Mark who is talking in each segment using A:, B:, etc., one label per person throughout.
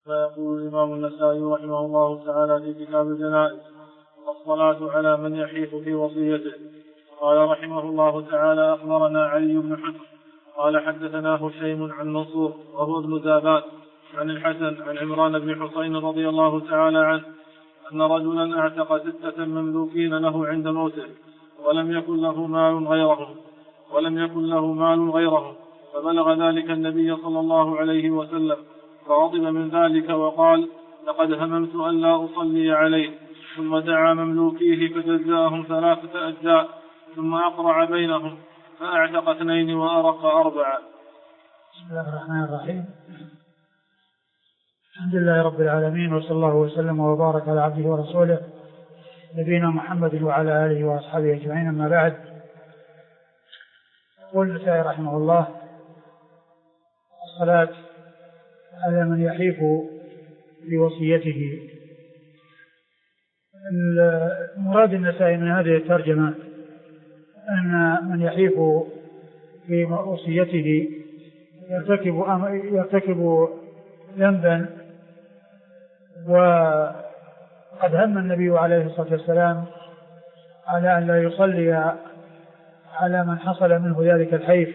A: فيقول الإمام النسائي رحمه الله تعالى في كتاب الجنائز: الصلاة على من يحيف في وصيته. قال رحمه الله تعالى: أخبرنا علي بن حجر قال حدثنا هشيم عن منصور وهو ابن زابان عن الحسن عن عمران بن حسين رضي الله تعالى عنه أن رجلا اعتق 6 مملوكين له عند موته ولم يكن له مال غيرهم فبلغ ذلك النبي صلى الله عليه وسلم فغضب من ذلك وقال: لقد هممت أن لا أصلي عليه. ثم دعا مملوكيه فجزاهم 3 أجزاء ثم أقرع بينهم فأعتق 2 وأرق 4.
B: بسم الله الرحمن الرحيم. الحمد لله رب العالمين، وصلى الله وسلم وبارك على عبده ورسوله نبينا محمد وعلى آله وأصحابه أجمعين. أما بعد، يقول النسائي رحمه الله: الصلاة على من يحيف في وصيته. المراد النسائي من هذه الترجمة أن من يحيف في وصيته يرتكب ذنبا، وقد هم النبي عليه الصلاة والسلام على أن لا يصلي على من حصل منه ذلك الحيف.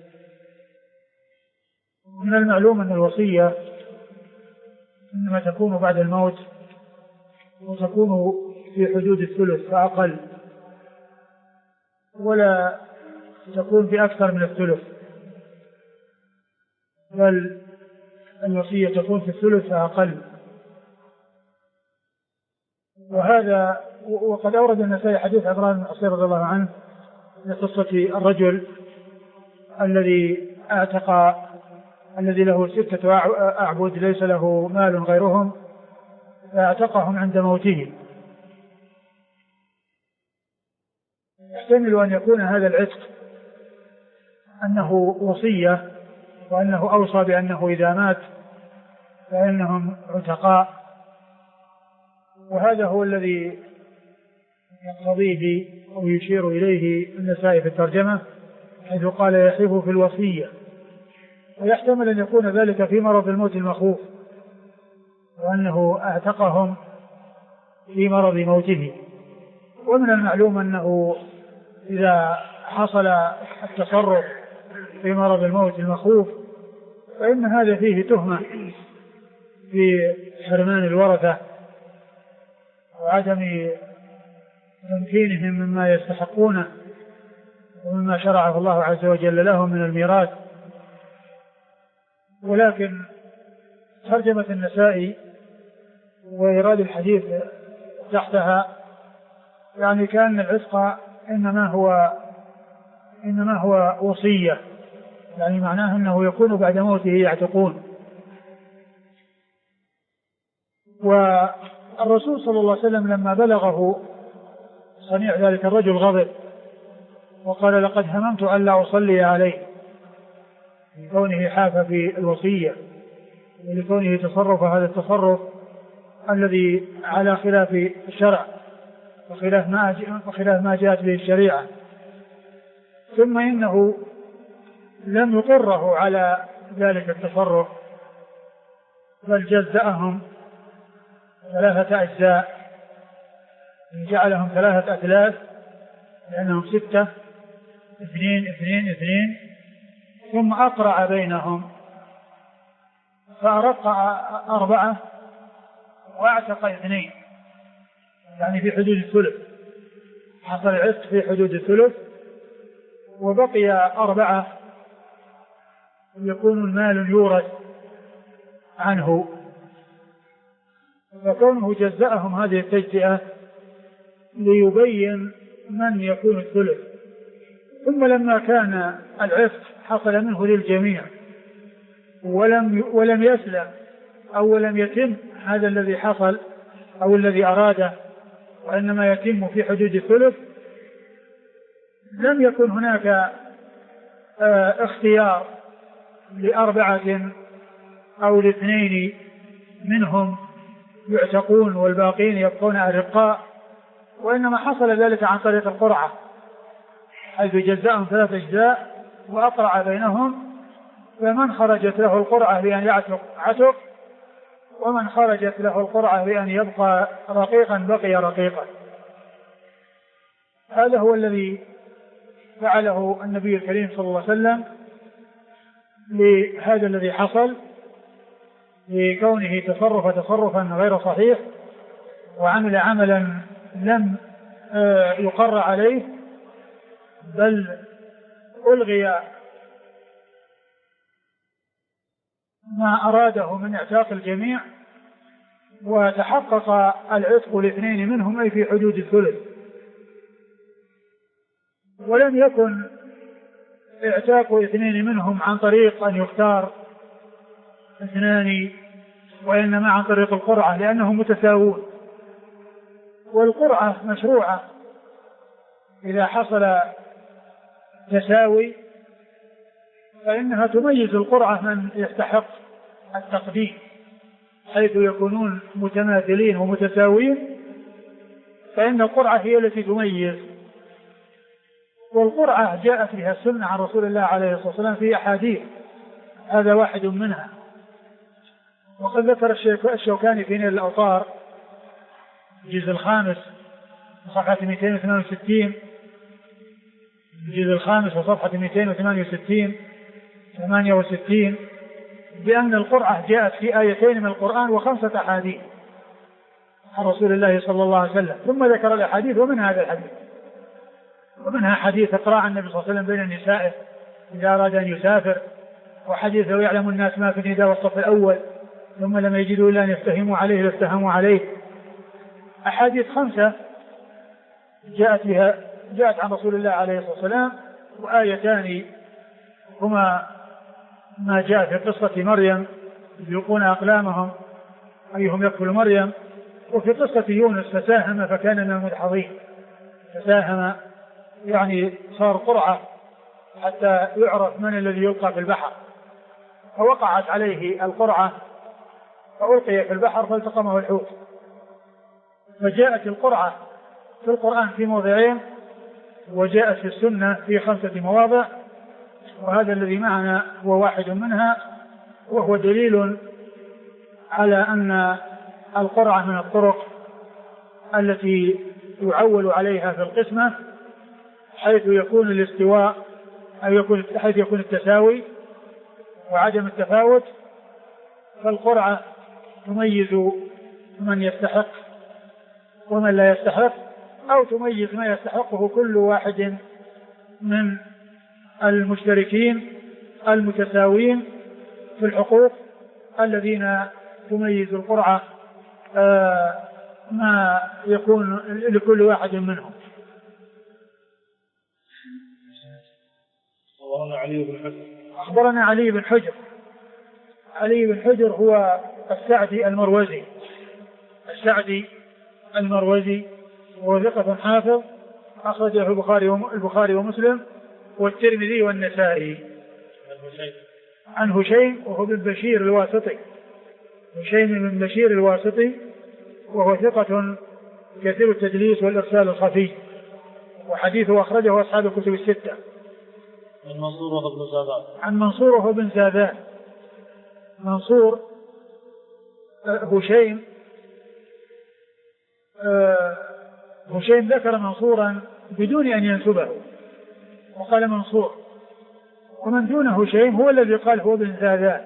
B: من المعلوم أن الوصية إنما تكون بعد الموت، وتكون في حدود الثلث فأقل، ولا تكون في أكثر من الثلث، بل الوصية تكون في الثلث فأقل. وقد أورد النسائي حديث عمران بن حسين رضي الله عنه لقصة الرجل الذي له 6 أعبد ليس له مال غيرهم فاعتقهم عند موته. يحتمل أن يكون هذا العتق أنه وصية، وأنه أوصى بأنه إذا مات فإنهم عتقاء، وهذا هو الذي يقتضيه أو يشير إليه النسائي في الترجمة حيث قال يحيف في الوصية. ويحتمل أن يكون ذلك في مرض الموت المخوف، وأنه اعتقهم في مرض موته. ومن المعلوم أنه إذا حصل التصرف في مرض الموت المخوف فإن هذا فيه تهمة في حرمان الورثة وعدم تمكينهم مما يستحقونه ومما شرعه الله عز وجل لهم من الميراث. ولكن ترجمة النسائي وإيراد الحديث تحتها يعني كأن العتق إنما هو وصية، يعني معناه أنه يكون بعد موته يعتقون. والرسول صلى الله عليه وسلم لما بلغه صنيع ذلك الرجل غضب وقال: لقد هممت أن لا أصلي عليه، لكونه حاف في الوصية ولكونه تصرف هذا التصرف الذي على خلاف الشرع وخلاف ما جاءت به الشريعة. ثم إنه لم يقره على ذلك التصرف، بل جزأهم 3 أجزاء، جعلهم 3 أثلاث لأنهم 6 2 2 2، ثم أقرع بينهم فأرق 4 واعتق 2، يعني في حدود الثلث. حصل العتق في حدود الثلث، وبقي 4 يكون المال يورث عنه. فكونه جزأهم هذه التجزئة ليبين من يكون الثلث. ثم لما كان العتق حصل منه للجميع ولم يسلم أو لم يتم هذا الذي حصل أو الذي أراده، وإنما يتم في حدود الثلث، لم يكن هناك اختيار ل4 أو ل2 منهم يعتقون والباقين يبقون أرقاء، وإنما حصل ذلك عن طريق القرعة، حيث جزاهم 3 أجزاء وأقرع بينهم، فمن خرجت له القرعة بأن يعتق عتق، ومن خرجت له القرعة بأن يبقى رقيقا بقي رقيقا. هذا هو الذي فعله النبي الكريم صلى الله عليه وسلم لهذا الذي حصل لكونه تصرفا غير صحيح، وعمل عملا لم يقر عليه، بل ألغي ما أراده من اعتاق الجميع، وتحقق العتق لاثنين منهم أي في حدود الثلث. ولم يكن اعتاق اثنين منهم عن طريق أن يختار اثنان، وإنما عن طريق القرعة لأنهم متساوون. والقرعة مشروعة إذا حصل تساوي فإنها تميز القرعة من يستحق التقديم، حيث يكونون متماثلين ومتساوين، فإن القرعة هي التي تميز. والقرعة جاءت بها السنة عن رسول الله عليه الصلاة والسلام في أحاديث، هذا واحد منها. وقد ذكر الشوكاني في نيل الأوطار الجزء الخامس صفحة 268، الجزء الخامس وصفحة 268 بأن القرعة جاءت في آيتين من القرآن و5 أحاديث عن رسول الله صلى الله عليه وسلم. ثم ذكر الأحاديث ومنها هذا الحديث، ومنها حديث إقراع النبي صلى الله عليه وسلم بين نسائه إذا أراد أن يسافر، وحديث لو يعلم الناس ما في النداء والصف الأول ثم لم يجدوا إلا أن يفتهموا عليه لافتهموا عليه. أحاديث 5 جاءت عن رسول الله عليه الصلاة والسلام، وآيتان هما ما جاء في قصة مريم يلقون أقلامهم أيهم يكفل مريم، وفي قصة يونس فساهم فكان من المدحضين. فساهم يعني صار قرعة حتى يعرف من الذي يلقى في البحر، فوقعت عليه القرعة فألقي في البحر فالتقمه الحوت. فجاءت القرعة في القرآن في موضعين، وجاءت في السنة في 5 مواضع، وهذا الذي معنا هو واحد منها، وهو دليل على أن القرعة من الطرق التي يعول عليها في القسمة، حيث يكون الاستواء أو حيث يكون التساوي وعدم التفاوت. فالقرعة تميز من يستحق ومن لا يستحق، أو تميز ما يستحقه كل واحد من المشتركين المتساوين في الحقوق الذين تميز القرعة ما يكون لكل واحد منهم. أخبرنا علي بن حجر. علي بن حجر هو السعدي المروزي، وهو ثقة حافظ، أخرجه البخاري ومسلم والترمذي والنسائي. عن هشيم وهو بن بشير الواسطي، وهو ثقة كثير التدليس والإرسال الخفي، وحديثه أخرجه أصحاب الكتب الستة. عن منصور وهو بن زادان. منصور هشيم ذكر منصورا بدون أن ينسبه وقال منصور، ومن دون هشيم هو الذي قال هو بن زادان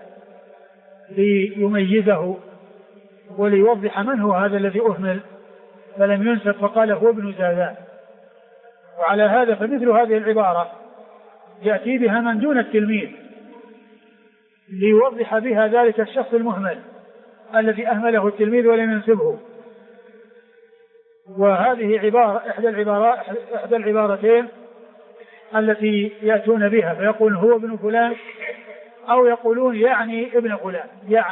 B: ليميزه وليوضح من هو هذا الذي أهمل فلم ينسب فقال هو ابن زادان. وعلى هذا فمثل هذه العبارة يأتي بها من دون التلميذ ليوضح بها ذلك الشخص المهمل الذي أهمله التلميذ ولم ينسبه. وهذه عبارة إحدى العبارتين التي يأتون بها، فيقول هو ابن فلان أو يقولون يعني ابن فلان،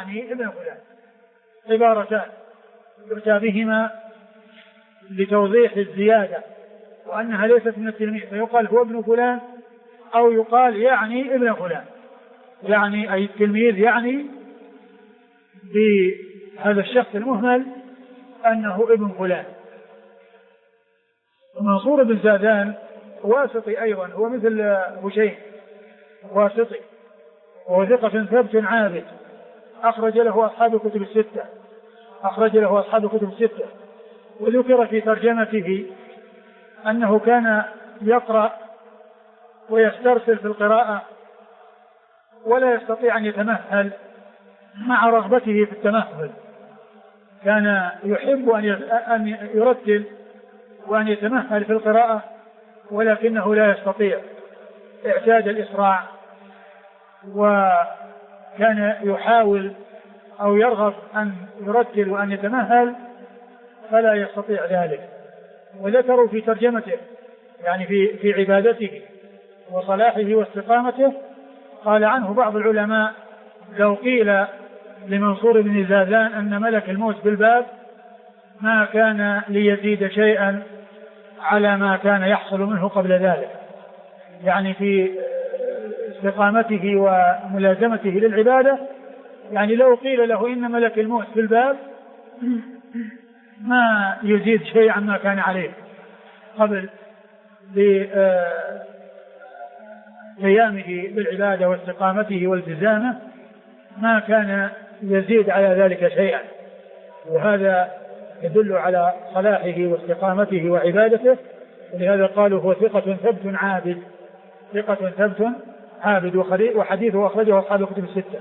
B: عبارتان يؤتى بهما لتوضيح الزيادة وأنها ليست من التلميذ، فيقال هو ابن فلان أو يقال يعني ابن فلان، يعني أي التلميذ يعني بهذا الشخص المهمل أنه ابن فلان. منصور بن زادان واسطي أيضا، هو مثل هشيم واسطي، وهو ثقة ثبت عابد، أخرج له أصحاب الكتب الستة. وذكر في ترجمته أنه كان يقرأ ويسترسل في القراءة ولا يستطيع أن يتمهل مع رغبته في التمهل، كان يحب أن يرتل وأن يتمهل في القراءة ولكنه لا يستطيع، اعتاد الإسراع، وكان يحاول أو يرغب أن يرتل وأن يتمهل فلا يستطيع ذلك. وذكروا في ترجمته يعني في عبادته وصلاحه واستقامته، قال عنه بعض العلماء: لو قيل لمنصور بن زازان أن ملك الموت بالباب ما كان ليزيد شيئا على ما كان يحصل منه قبل ذلك، يعني في استقامته وملازمته للعبادة. يعني لو قيل له إن ملك الموت بالباب ما يزيد شيئا عما كان عليه قبل قيامه بالعبادة واستقامته والتزامه، ما كان يزيد على ذلك شيئا. وهذا يدل على صلاحه واستقامته وعبادته، ولهذا قالوا هو ثقة ثبت عابد وحديثه أخرجه أصحاب الكتب الستة.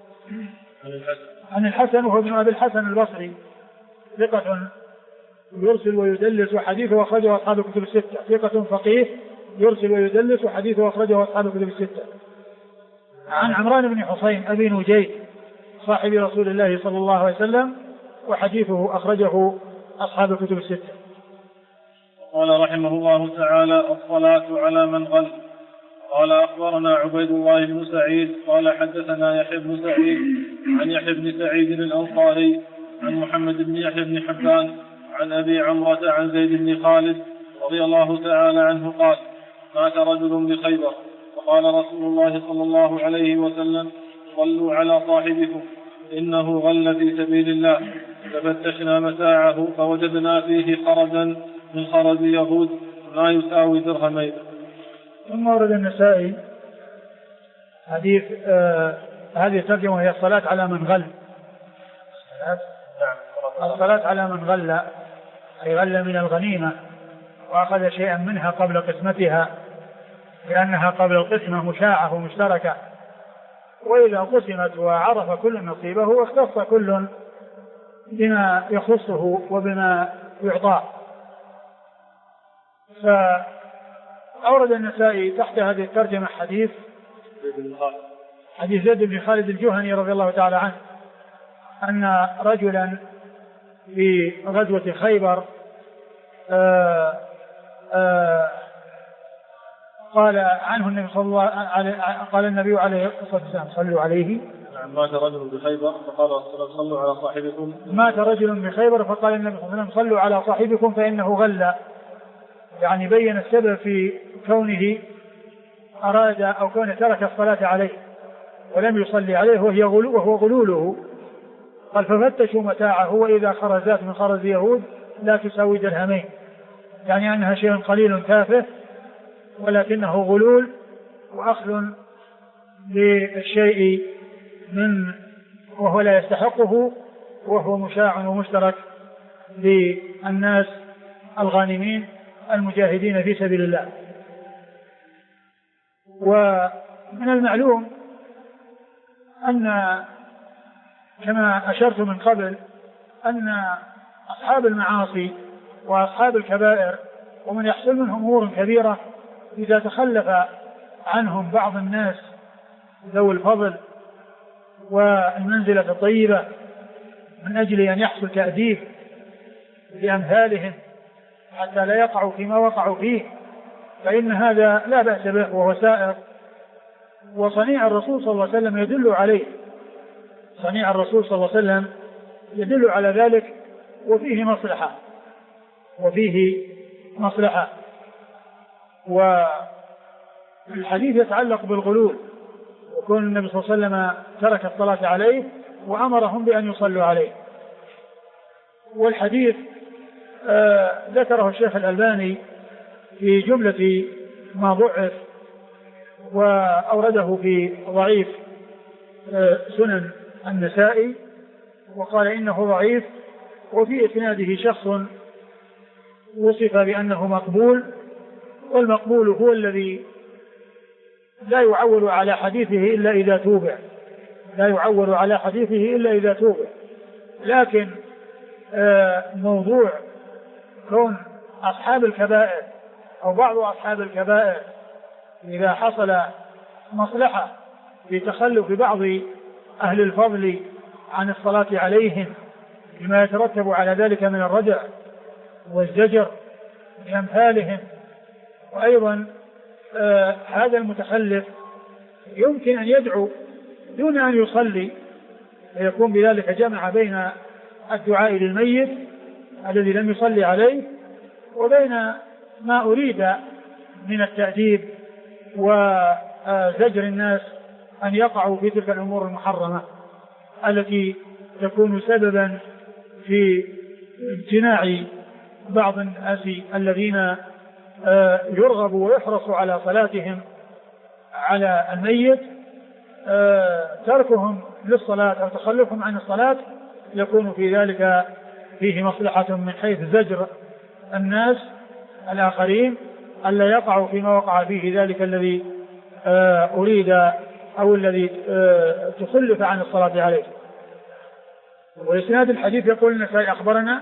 B: عن الحسن وهو ابن أبي الحسن البصري ثقة يرسل ويدلس وحديثه أخرجه أصحاب الكتب الستة. ثقة فقيه يرسل ويدلس وحديثه أخرجه أصحاب الكتب الستة. عن عمران بن حصين أبي نجيد صاحب رسول الله صلى الله عليه وسلم وحديثه أخرجه أصحاب الكتب الستة.
A: قال رحمه الله تعالى: الصلاة على من غل. قال أخبرنا عبيد الله بن سعيد قال حدثنا يحيى بن سعيد عن يحيى بن سعيد الأنصاري عن محمد بن يحيى بن حبان عن أبي عمرة عن زيد بن خالد رضي الله تعالى عنه قال: مات رجل بخيبر فقال رسول الله صلى الله عليه وسلم: صلوا على صاحبكم إنه غل في سبيل الله. ففتشنا متاعه فوجدنا فيه خرجا من خرج يهود ما يساوي درهمين.
B: ثم ورد النسائي حديث هذه الترجمة وهي الصلاة على من غل. الصلاة على من غل أي غل من الغنيمة وأخذ شيئا منها قبل قسمتها، لأنها قبل القسمة مشاعة ومشتركة، وإذا قسمت وعرف كل نصيبه واختص كل بما يخصه وبما يعطاه. فأورد النسائي تحت هذه الترجمة حديث زيد بن خالد الجهني رضي الله تعالى عنه أن رجلا في غزوة خيبر قال عنه النبي صلى الله عليه قال النبي عليه الصلاة والسلام: صلوا عليه.
A: مات رجل بخيبر فقال صلوا على صاحبكم.
B: مات رجل بخيبر فقال النبي صلى الله عليه وسلم: صلوا على صاحبكم فإنه غل، يعني بين السبب في كونه أراد أو كونه ترك الصلاة عليه ولم يصلي عليه وهو غلوله. قال: ففتشوا متاعه وإذا خرزات من خرز يهود لا تساوي درهمين، يعني أنها شيء قليل تافه ولكنه غلول وأخذ للشيء من وهو لا يستحقه، وهو مشاع ومشترك للناس الغانمين المجاهدين في سبيل الله. ومن المعلوم أن كما أشرت من قبل أن أصحاب المعاصي وأصحاب الكبائر ومن يحصل منهم أمور كبيرة إذا تخلف عنهم بعض الناس ذوي الفضل والمنزلة الطيبة من أجل أن يحصل تأديب لأمثالهم حتى لا يقعوا فيما وقعوا فيه، فإن هذا لا بأس به وهو سائر. وصنيع الرسول صلى الله عليه وسلم يدل عليه، صنيع الرسول صلى الله عليه وسلم يدل على ذلك، وفيه مصلحة. والحديث يتعلق بالغلول، وكون النبي صلى الله عليه وسلم ترك الصلاة عليه وأمرهم بأن يصلوا عليه. والحديث ذكره الشيخ الألباني في جملة ما ضعف، وأورده في ضعيف سنن النسائي وقال إنه ضعيف، وفي إسناده شخص وصف بأنه مقبول، والمقبول هو الذي لا يعول على حديثه إلا إذا توبع، لا يعول على حديثه إلا إذا توبع. لكن موضوع كون أصحاب الكبائر أو بعض أصحاب الكبائر إذا حصل مصلحة في تخلف بعض أهل الفضل عن الصلاة عليهم بما يترتب على ذلك من الردع والزجر بأمثالهم، وأيضا هذا المتخلف يمكن أن يدعو دون أن يصلي، فيكون بذلك جمع بين الدعاء للميت الذي لم يصلي عليه وبين ما أريد من التأديب وزجر الناس أن يقعوا في تلك الأمور المحرمة التي تكون سببا في امتناع بعض الناس الذين يرغب ويحرص على صلاتهم على الميت، تركهم للصلاة أو تخلفهم عن الصلاة يكون في ذلك فيه مصلحة من حيث زجر الناس الآخرين ألا يقعوا فيما وقع فيه ذلك الذي أريد أو الذي تخلف عن الصلاة عليه. وإسناد الحديث يقول النسائي أخبرنا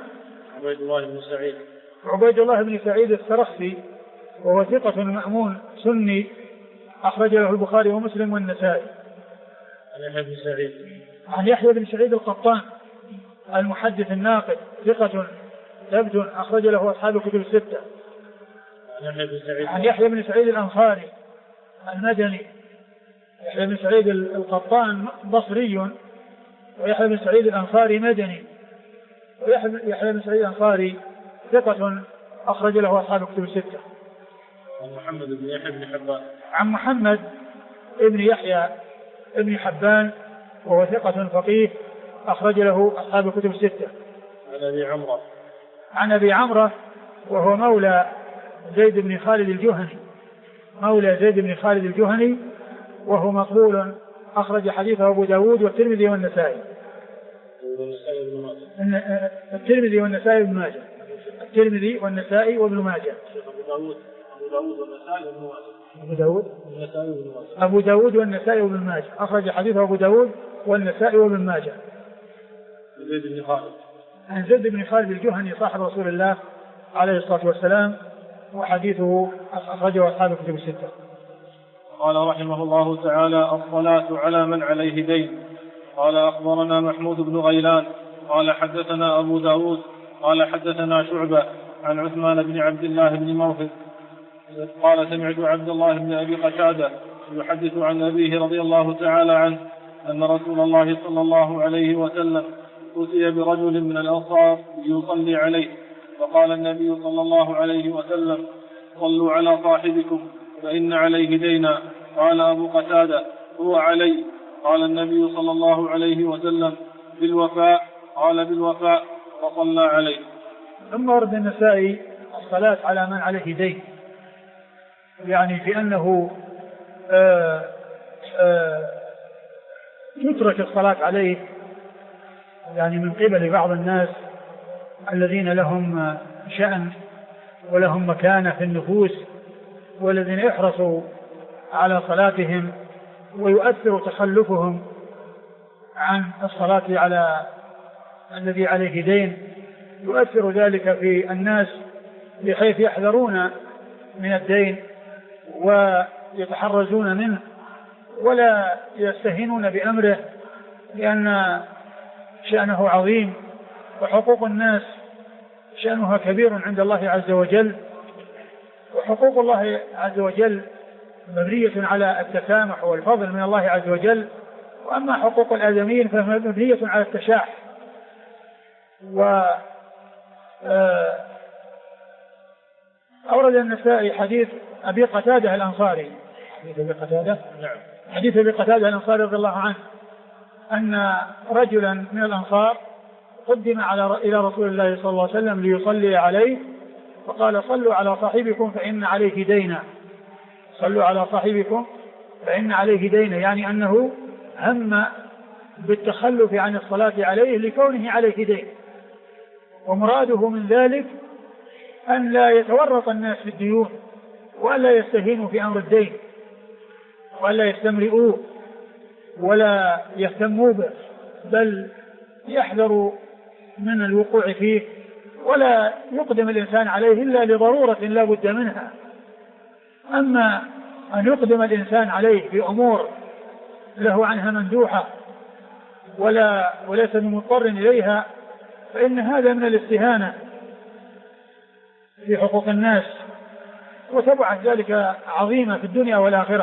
B: عبيد الله بن سعيد السرخسي وهو ثقة مأمون سني أخرج له البخاري ومسلم والنسائي. عن يحيى بن سعيد القطان المحدث الناقد ثقة ثبت أخرج له أصحاب الكتب الستة. عن يحيى بن سعيد الأنصاري المدني. يحيى بن سعيد القطان بصري، ويحيى بن سعيد الأنصاري مدني، ويحيى بن سعيد الأنصاري ثقة أخرج له أصحاب الكتب الستة.
A: عن محمد بن يحيى بن حبان.
B: عن محمد بن يحيى بن حبان وهو ثقة فقيه أخرج له أصحاب الكتب الستة.
A: عن أبي عمرة.
B: عن أبي عمرة وهو مولى زيد بن خالد الجهني، مولى زيد بن خالد الجهني وهو مقبول أخرج حديثه أبو داود والترمذي والنسائي. الترمذي والنسائي وابن ماجه. الترمذي والنسائي وابن ماجه. أبو داود والنسائي وابن ماجه أخرج حديثه أبو داود والنسائي وابن ماجه.
A: زيد بن خالد.
B: عن زيد بن خالد الجهني صاحب رسول الله عليه الصلاة والسلام وحديثه أخرجه أصحاب الكتب الستة.
A: قال رحمه الله تعالى: الصلاة على من عليه دين. قال أخبرنا محمود بن غيلان قال حدثنا أبو داود قال حدثنا شعبة عن عثمان بن عبد الله بن موفد قال سمعت عبد الله بن أبي قتادة يحدث عن أبيه رضي الله تعالى عنه أن رسول الله صلى الله عليه وسلم أتي برجل من الأنصار يصلي عليه، فقال النبي صلى الله عليه وسلم: صلوا على صاحبكم فإن عليه دينا. قال أبو قتادة: هو علي. قال النبي صلى الله عليه وسلم: بالوفاء. قال: بالوفاء. وصلى عليه.
B: ثم ورد النسائي الصلاة على من عليه دين، يعني في أنه يترك الصلاة عليه يعني من قبل بعض الناس الذين لهم شأن ولهم مكانة في النفوس والذين يحرصوا على صلاتهم ويؤثر تخلفهم عن الصلاة على الذي عليه دين، يؤثر ذلك في الناس بحيث يحذرون من الدين ويتحرزون منه ولا يستهينون بأمره لأن شأنه عظيم وحقوق الناس شأنها كبير عند الله عز وجل، وحقوق الله عز وجل مبنية على التسامح والفضل من الله عز وجل، وأما حقوق الآدميين فمبنية على التشاح. أورد النسائي حديث أبي قتادة الأنصاري، حديث أبي قتادة الأنصاري رضي الله عنه أن رجلا من الأنصار قدم إلى رسول الله صلى الله عليه وسلم ليصلي عليه، فقال: صلوا على صاحبكم فإن عليه دينا. صلوا على صاحبكم فإن عليه دينا، يعني أنه هم بالتخلف عن الصلاة عليه لكونه عليه دين، ومراده من ذلك أن لا يتورط الناس في الديون ولا يستهينوا في أمر الدين ولا يستمرئوه ولا يهتموا به، بل يحذروا من الوقوع فيه، ولا يقدم الإنسان عليه إلا لضرورة لا بد منها. أما أن يقدم الإنسان عليه بأمور له عنها مندوحة وليس بمضطر إليها، فإن هذا من الاستهانة في حقوق الناس، وتبعت ذلك عظيمة في الدنيا والآخرة.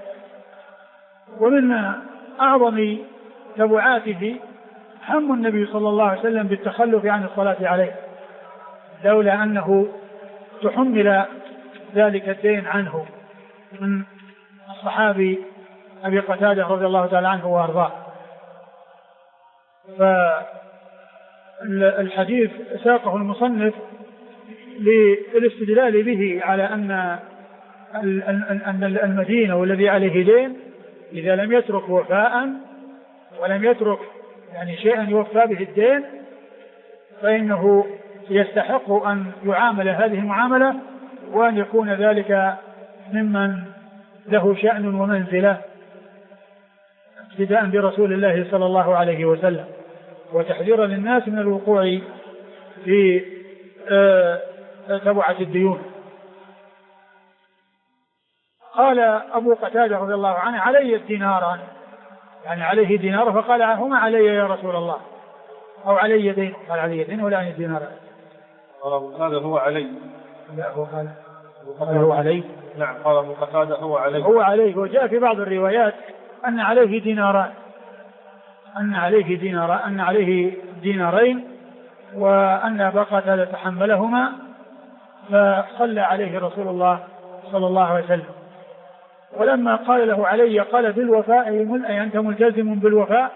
B: ومن أعظم تبعاته هم النبي صلى الله عليه وسلم بالتخلف عن الصلاة عليه، لولا أنه تحمل ذلك الدين عنه من الصحابي أبي قتادة رضي الله تعالى عنه وأرضاه. فالحديث ساقه المصنف للاستدلال به على أن المدين والذي عليه دين إذا لم يترك وفاء ولم يترك يعني شيئا يوفى به الدين فإنه يستحق أن يعامل هذه المعاملة، وأن يكون ذلك ممن له شأن ومنزلة اقتداء برسول الله صلى الله عليه وسلم، وتحذيرا للناس من الوقوع في تبعة الديون. قال أبو قتادة رضي الله عنه: علي الديناران، يعني عليه دينار، فقال: هما علي يا رسول الله، أو علي دين؟ قال: علي دين ولا علي دينار؟
A: هذا هو علي.
B: لا، هو قال هو علي.
A: نعم، قال أبو قتادة هو علي.
B: هو عليه. وجاء في بعض الروايات أن عليه ديناران، أن عليه دينارين، وأن أبا قتادة تحملهما فصلى عليه رسول الله صلى الله عليه وسلم. ولما قال له علي قال: بالوفاء، أي أنت ملتزم بالوفاء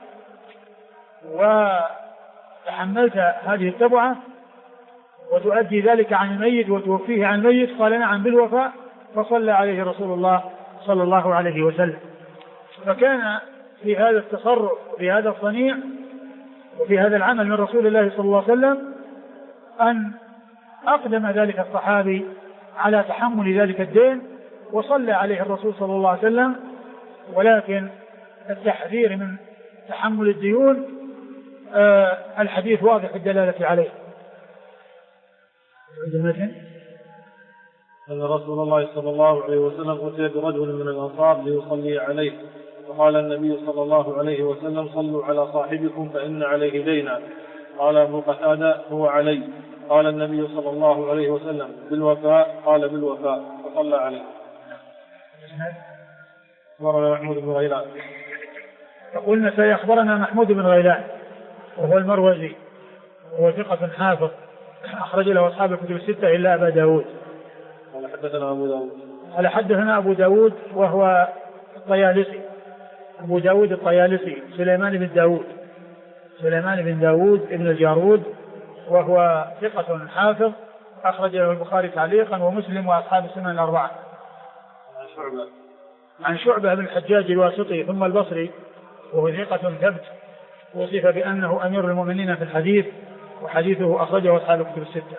B: وتحملت هذه التبعة وتؤدي ذلك عن الميت وتوفيه عن الميت؟ قال: نعم بالوفاء. فصلى عليه رسول الله صلى الله عليه وسلم. فكان في هذا التصرف وفي هذا الصنيع وفي هذا العمل من رسول الله صلى الله عليه وسلم أن أقدم ذلك الصحابي على تحمل ذلك الدين وصلى عليه الرسول صلى الله عليه وسلم. ولكن التحذير من تحمل الديون الحديث واضح الدلالة عليه.
A: أن رسول الله صلى الله عليه وسلم أتي برجل من الأنصار ليصلي عليه، فقال النبي صلى الله عليه وسلم: صلوا على صاحبكم فإن عليه دينا. قال أبو قتادة: هو علي. قال النبي صلى الله عليه وسلم: بالوفاء؟ قال: بالوفاء. فصلى عليه. أخبرنا محمود بن غيلان.
B: فقلنا سيخبرنا محمود بن غيلان وهو المروزي، وهو ثقة حافظ أخرج له أصحاب الكتب الستة إلا أبا داود. قال حدثنا أبو داود وهو الطيالسي، أبو داود الطيالسي سليمان بن داود ابن الجارود، وهو ثقة حافظ أخرج له البخاري تعليقا ومسلم وأصحاب السنن الأربعة. عن شعبة بن الحجاج الواسطي ثم البصري، وهو ثقة ثبت، وصف بأنه أمير المؤمنين في الحديث، وحديثه أخرجه أصحاب الكتب الستة.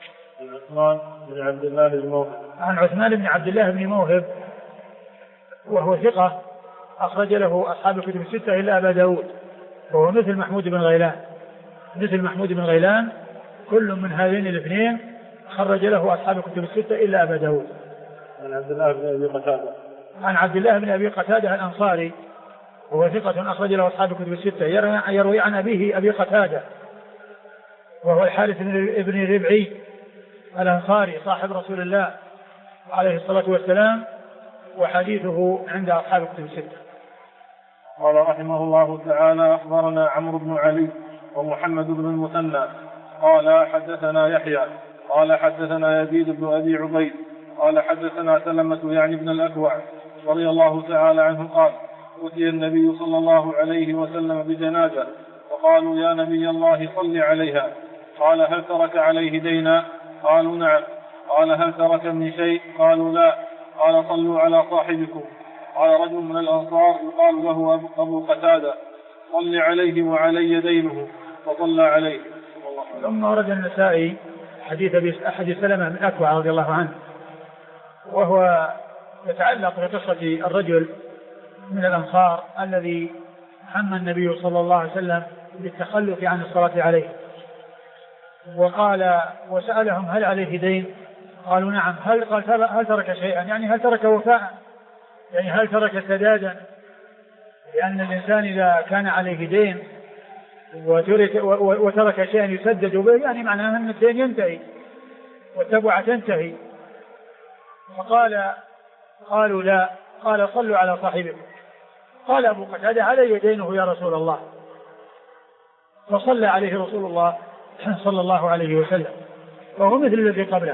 B: عن عثمان بن عبد الله بن موهب وهو ثقة أخرج له أصحاب الكتب الستة إلا أبا داود، وهو مثل محمود بن غيلان، كل من هذين الاثنين خرج له أصحاب الكتب الستة إلا أبا داود. عن عبد الله بن أبي قتادة الأنصاري، وهو ثقة أخرج له أصحاب الكتب الستة، يروي عن أبيه أبي قتادة وهو الحارث بن ربعي الأنصاري صاحب رسول الله عليه الصلاة والسلام، وحديثه عند أصحاب الكتب الستة.
A: قال رحمه الله تعالى: أخبرنا عمرو بن علي ومحمد بن المثنى قال حدثنا يحيى قال حدثنا يزيد بن أبي عبيد قال حدثنا سلمة يعني بن الأكوع رضي الله تعالى عنه قال: أتي النبي صلى الله عليه وسلم بجنازة وقالوا: يا نبي الله صل عليها. قال: هل ترك عليه دينا؟ قالوا: نعم. قال: هل ترك من شيء؟ قالوا: لا. قال: صلوا على صاحبكم. قال رجل من الأنصار يقال له أبو قتادة: صل عليه وعلي دينه فصلى عليه.
B: ثم ورد النسائي حديث سلمة بن الأكوع رضي الله عنه، وهو يتعلق بقصة الرجل من الأنصار الذي هم النبي صلى الله عليه وسلم بالتخلف عن الصلاة عليه، وقال وسألهم هل عليه دين؟ قالوا نعم. هل ترك شيئا؟ يعني هل ترك وفاء؟ يعني هل ترك سدادا؟ لأن الإنسان إذا كان عليه دين وترك شيئا يسدد به يعني معناه أن الدين ينتهي والتبعة تنتهي. قالوا لا. قال صلوا على صاحبكم. قال أبو قتادة علي دينه يا رسول الله، فصلى عليه رسول الله صلى الله عليه وسلم، وهو مثل الذي قبله.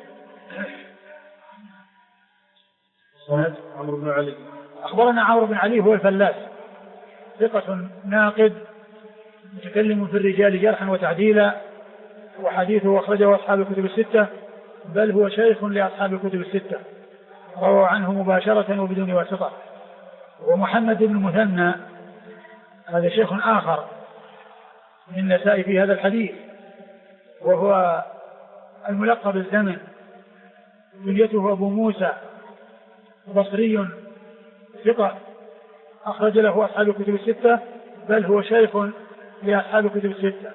A: عمرو بن علي.
B: أخبرنا عمرو بن علي هو الفلاس، ثقة ناقد متكلم في الرجال جرحا وتعديلا، وحديثه أخرجه أصحاب الكتب الستة، بل هو شيخ لأصحاب الكتب الستة، روى عنه مباشرة وبدون واسطة. ومحمد بن المثنى هذا شيخ آخر من النسائي في هذا الحديث، وهو الملقب الزمن، كنيته أبو موسى، بصري ثقة، أخرج له أصحاب الكتب الستة، بل هو شيخ لأصحاب الكتب الستة.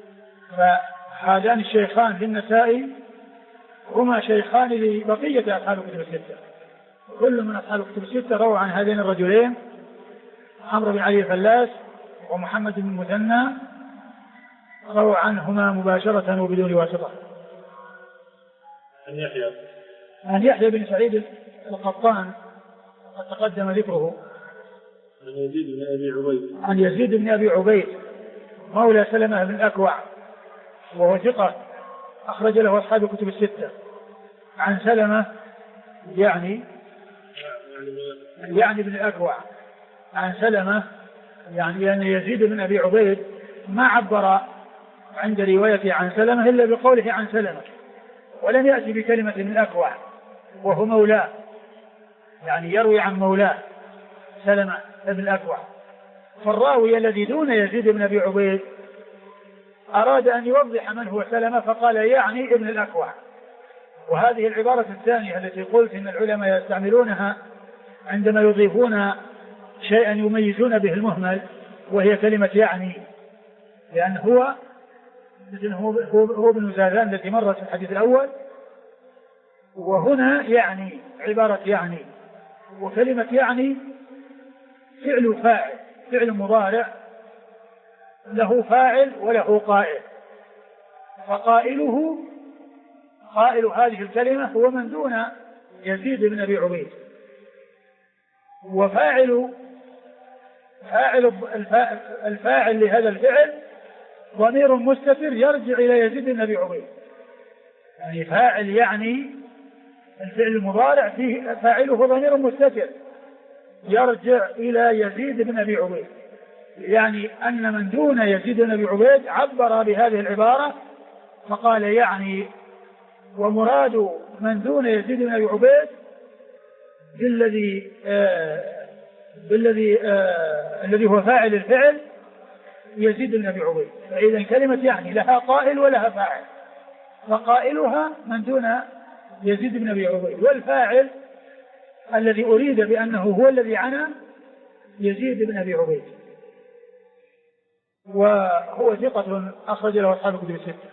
B: فهذان الشيخان للنسائي هما شيخان لبقية أصحاب الكتب الستة، كل من أصحاب الكتب الستة روى عن هذين الرجلين، عمرو بن علي الفلاس ومحمد بن المثنى، روى عنهما مباشرة وبدون واسطة. عن يحيى بن سعيد القطان قد تقدم ذكره. عن يزيد بن أبي عبيد مولى سلمة بن الأكوع، وهو ثقة أخرج له أصحاب الكتب الستة. عن سلمة يعني بن الأكوع، عن سلمة يعني أن يزيد بن أبي عبيد ما عبر عند روايته عن سلمة إلا بقوله عن سلمة، ولم يأتي بكلمة من الأكوع، وهو مولاه، يعني يروي عن مولاه سلمة بن الأكوع. فالراوي الذي دون يزيد بن أبي عبيد أراد أن يوضح من هو سلمة فقال يعني ابن الأكوع. وهذه العبارة الثانية التي قلت إن العلماء يستعملونها عندما يضيفون شيئا يميزون به المهمل، وهي كلمة يعني، لأن هو ابن زازان التي مرت في الحديث الأول، وهنا يعني عبارة يعني، وكلمة يعني فعل فاعل، فعل مضارع له فاعل وله قائل، فقائله قائل هذه الكلمة هو من دون يزيد بن أبي عبيد، وفاعل الفاعل لهذا الفعل ضمير مستتر يرجع إلى يزيد بن أبي عبيد. يعني فاعل يعني الفعل المضارع فيه فاعله ضمير مستتر يرجع إلى يزيد بن أبي عبيد، يعني أن من دون يزيد بن أبي عبيد عبر بهذه العبارة فقال يعني، ومراد من دون يزيد بن أبي عبيد الذي هو فاعل الفعل يزيد بن أبي عبيد. فإذا كلمة يعني لها قائل ولها فاعل، فقائلها من دون يزيد بن أبي عبيد، والفاعل الذي أريد بأنه هو الذي عنى يزيد بن أبي عبيد، وهو ثقة أخرج له أصحاب الكتب الستة.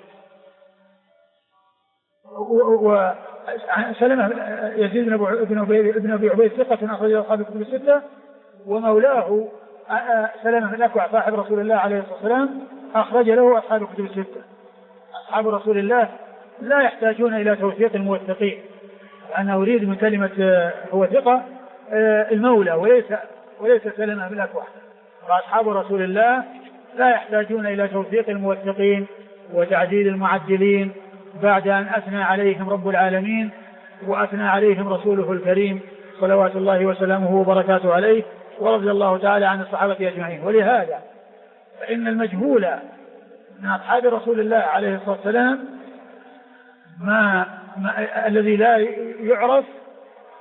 B: وسلمة يزيد بن أبي عبيد ثقة أخرج له أصحاب الكتب الستة، ومولاه سلمة بن الأكوع صاحب رسول الله عليه الصلاة والسلام أخرج له أصحاب الكتب الستة. أصحاب رسول الله لا يحتاجون إلى توثيق الموثقين، أنا أريد من كلمة هو ثقة المولى وليس سلمة بن الأكوع. فأصحاب رسول الله لا يحتاجون إلى توثيق الموثقين وتعديل المعدلين بعد أن أثنى عليهم رب العالمين وأثنى عليهم رسوله الكريم صلوات الله وسلامه وبركاته عليه، ورضي الله تعالى عن الصحابة أجمعين. ولهذا فإن المجهول من أصحاب رسول الله عليه الصلاة والسلام الذي لا يعرف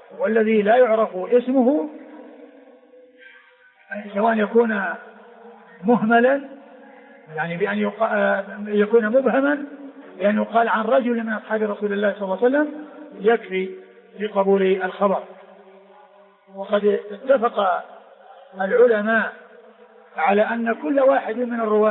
B: والذي لا يعرف اسمه، سواء يكون مهملا، يعني بأن يكون مبهما، لأنه قال عن رجل من أصحاب رسول الله صلى الله عليه وسلم يكفي لقبول الخبر. وقد اتفق العلماء على أن كل واحد من الرواة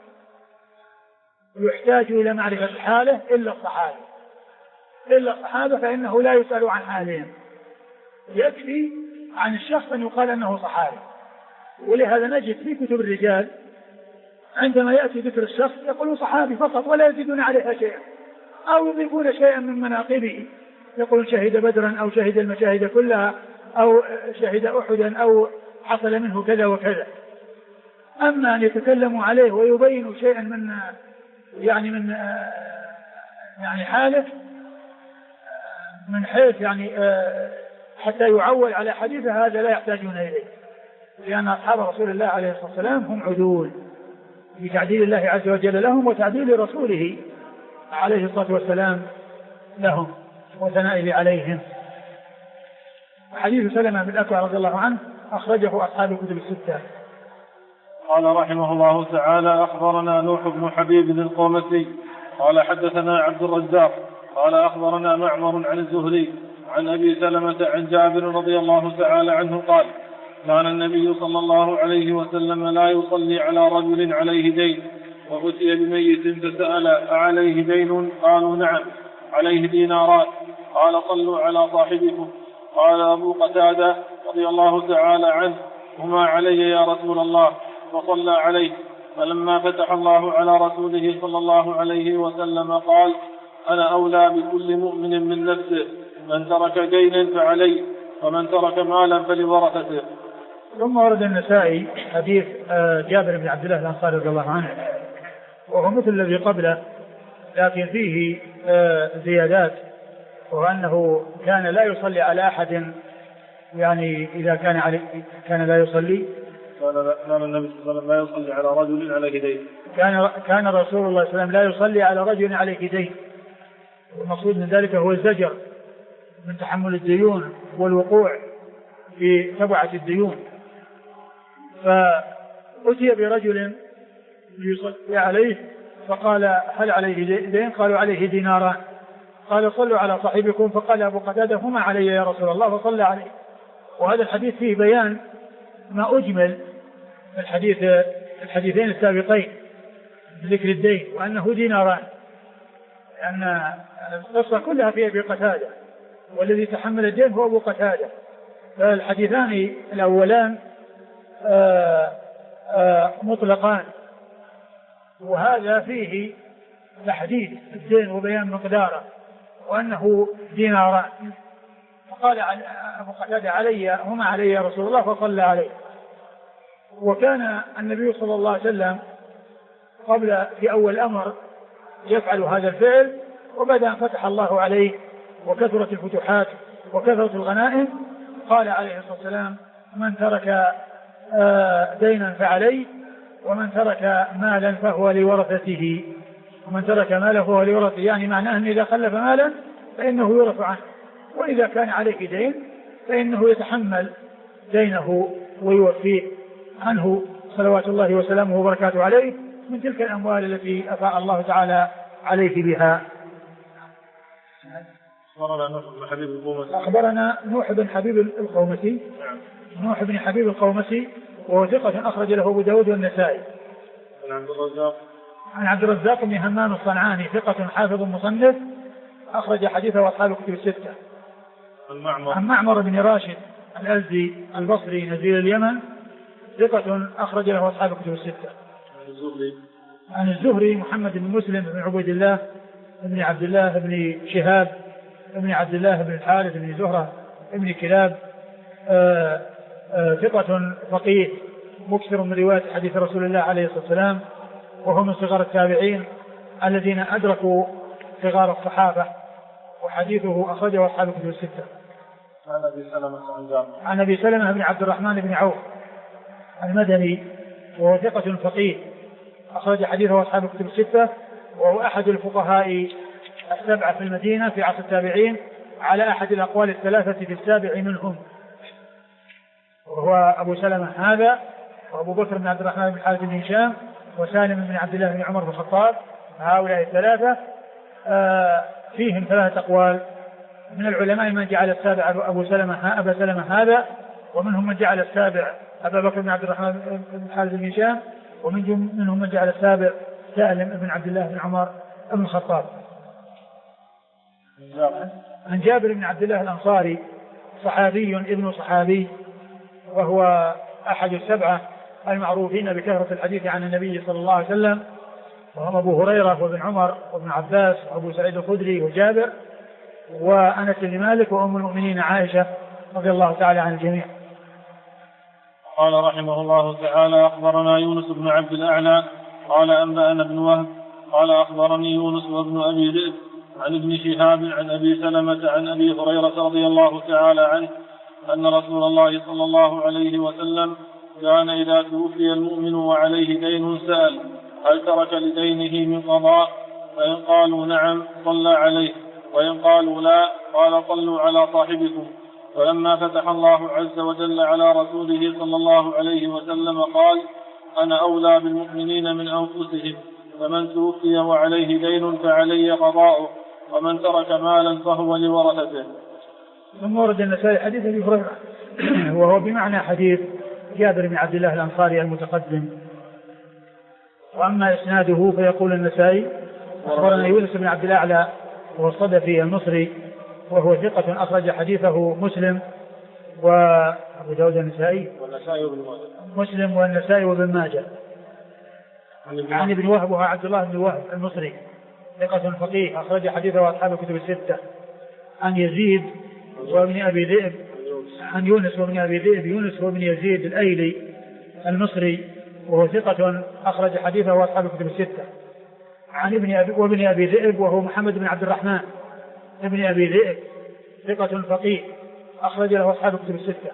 B: يحتاج إلى معرفة حاله إلا الصحابة فإنه لا يسأل عن حالهم، يكفي عن الشخص أن يقال أنه صحابي. ولهذا نجد في كتب الرجال عندما يأتي ذكر الشخص يقول صحابي فقط ولا يزيدون عليها شيئا، أو يضيفون شيئا من مناقبه، يقول شهد بدرا أو شهد المشاهد كلها أو شهد أحدا أو حصل منه كذا وكذا. أما أن يتكلموا عليه ويبينوا شيئا من حاله من حيث حتى يعول على حديثه، هذا لا يحتاجون إليه، لأن أصحاب رسول الله عليه الصلاة والسلام هم عدول بتعديل الله عز وجل لهم وتعديل رسوله عليه الصلاة والسلام لهم وثنائه عليهم. حديث سلمة بن الأكوع رضي الله عنه أخرجه أصحاب الكتب الستة.
A: قال رحمه الله تعالى: أخبرنا نوح بن حبيب القومسي قال حدثنا عبد الرزاق قال أخبرنا معمر عن الزهري عن أبي سلمة عن جابر رضي الله تعالى عنه قال: كان النبي صلى الله عليه وسلم لا يصلي على رجل عليه دين، وأتي بميت فسأل: أعليه دين؟ قالوا: نعم، عليه ديناران. قال: صلوا على صاحبكم. قال أبو قتادة رضي الله تعالى عنه: هما علي يا رسول الله، فصلى عليه. فلما فتح الله على رسوله صلى الله عليه وسلم قال: أنا أولى بكل مؤمن من نفسه، من ترك دينا فعليه، ومن ترك مالا فلورثته.
B: ثم ورد النسائي حديث جابر بن عبد الله الأنصاري رضي الله عنه، وهو مثل الذي قبله لكن فيه زيادات، وأنه كان لا يصلي على أحد، يعني إذا كان لا يصلي،
A: كان النبي صلى الله عليه وسلم لا يصلي على رجل عليه دين.
B: كان رسول الله صلى الله عليه وسلم لا يصلي على رجل عليه دين، والمقصود من ذلك هو الزجر من تحمل الديون والوقوع في تبعة الديون. فأتي برجل يصلي عليه فقال: هل عليه دين؟ قالوا: عليه ديناران. قال: صلوا على صاحبكم. فقال أبو قتادة: هما علي يا رسول الله، فصلى عليه. وهذا الحديث فيه بيان ما أجمل الحديثين السابقين بذكر الدين، وأنه ديناران، لأن القصة كلها في أبي قتادة، والذي تحمل الدين هو أبو قتادة. فالحديثان الأولان مطلقان، وهذا فيه تحديد الدين وبيان مقداره وأنه ديناران. فقال أبو قتادة: هما علي يا رسول الله، فصلى عليه. وكان النبي صلى الله عليه وسلم قبل في أول الأمر يفعل هذا الفعل، وبعد أن فتح الله عليه وكثرت الفتوحات وكثرت الغنائم قال عليه الصلاة والسلام: من ترك دينا فعليه، ومن ترك مالا فهو لورثته. ومن ترك ماله فهو لورثته، يعني معناه أن إذا خلف مالا فإنه يورث عنه، وإذا كان عليه دين فإنه يتحمل دينه ويوفيه عنه صلوات الله وسلامه وبركاته عليه من تلك الأموال التي أفاء الله تعالى عليه بها. أخبرنا نوح بن حبيب القومسي. نوح بن حبيب القومسي وهو ثقة أخرج له أبو داود والنسائي. عن عبد الرزاق بن همام الصنعاني ثقة حافظ مصنف أخرج حديثه أصحاب الكتب الستة. عن معمر بن راشد الأزدي البصري نزيل اليمن ثقة أخرج له أصحاب الكتب الستة. عن الزهري محمد بن مسلم بن عبيد الله بن عبد الله بن شهاب بن عبد الله بن الحارث بن زهرة بن كلاب ثقة فقيه مكثر من رواية حديث رسول الله عليه الصلاة والسلام، وهو من صغار التابعين الذين أدركوا صغار الصحابة، وحديثه أخرجه أصحاب الكتب الستة. عن أبي سلمة بن عبد الرحمن بن عوف المدني وهو ثقة فقيه أخرج حديثه أصحاب الكتب الستة، وهو أحد الفقهاء السبعة في المدينة في عصر التابعين على أحد الأقوال الثلاثة في السابع منهم، وهو أبو سلمة هذا وأبو بكر بن عبد الرحمن بن الحارث بن هشام وسالم بن عبد الله بن عمر بن الخطاب. هؤلاء الثلاثة فيهم ثلاثة أقوال من العلماء، من جعل السابع أبا سلمة هذا، ومنهم من جعل السابع أبا بكر بن عبد الرحمن بن الحارث بن هشام، ومنهم من جعل السابع سالم بن عبد الله بن عمر بن الخطاب. عن جابر بن عبد الله الأنصاري صحابي ابن صحابي، وهو أحد السبعة المعروفين بكثرة الحديث عن النبي صلى الله عليه وسلم، وهم أبو هريرة وابن عمر وابن عباس وأبو سعيد الخدري وجابر وأنس بن مالك وأم المؤمنين عائشة رضي الله تعالى عن الجميع.
A: قال رحمه الله تعالى: أخبرنا يونس بن عبد الأعلى قال أنبأنا ابن وهب قال أخبرني يونس وابن أبي ذئب عن ابن شهاب عن أبي سلمة عن أبي هريرة رضي الله تعالى عنه أن رسول الله صلى الله عليه وسلم كان إذا توفي المؤمن وعليه دين سأل: هل ترك لدينه من قضاء؟ فإن قالوا نعم صلى عليه، وإن قالوا لا قال: صلوا على صاحبكم. فلما فتح الله عز وجل على رسوله صلى الله عليه وسلم قال: أنا أولى بالمؤمنين من أنفسهم، فمن توفي وعليه دين فعلي قضاؤه، ومن ترك مالا فهو لورثته.
B: ثم ورد النسائي حديث أبي هريرة وهو بمعنى حديث جابر بن عبد الله الأنصاري المتقدم. وأما إسناده فيقول النسائي: أخبرنا يونس بن عبد الأعلى وهو الصدفي المصري، وهو ثقة أخرج حديثه مسلم وأبو داود النسائي مسلم والنسائي وابن ماجه. عن ابن وهب وهو عبد الله بن وهب المصري ثقة فقيه أخرج حديثه أصحاب الكتب الستة. عن يزيد وابن أبي ذئب عن يونس وابن أبي ذئب يونس وابن يزيد الأيلي المصري وهو ثقة أخرج حديثه أصحاب الكتب الستة. عن ابن أبي ذئب وهو محمد بن عبد الرحمن ابن أبي ذئب ثقة فقيه أخرج له أصحاب الكتب الستة.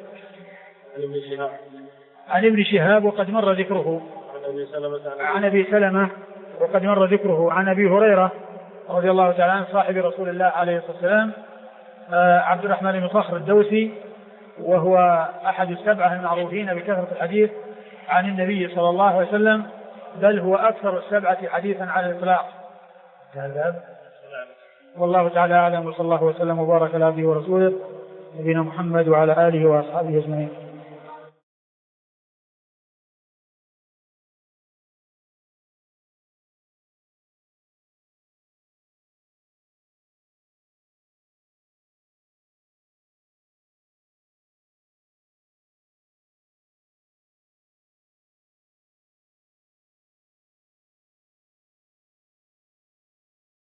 B: عن ابن شهاب وقد مر ذكره. عن أبي سلمة وقد مر ذكره. عن أبي هريرة رضي الله تعالى عنه صاحب رسول الله عليه الصلاة والسلام عبد الرحمن بن صخر الدوسي، وهو أحد السبعة المعروفين بكثرة الحديث عن النبي صلى الله عليه وسلم، بل هو أكثر السبعة حديثا على الإطلاق. والله تعالى أعلم، وصلى الله وسلم وبارك على عبده ورسوله نبينا محمد وعلى آله وأصحابه أجمعين.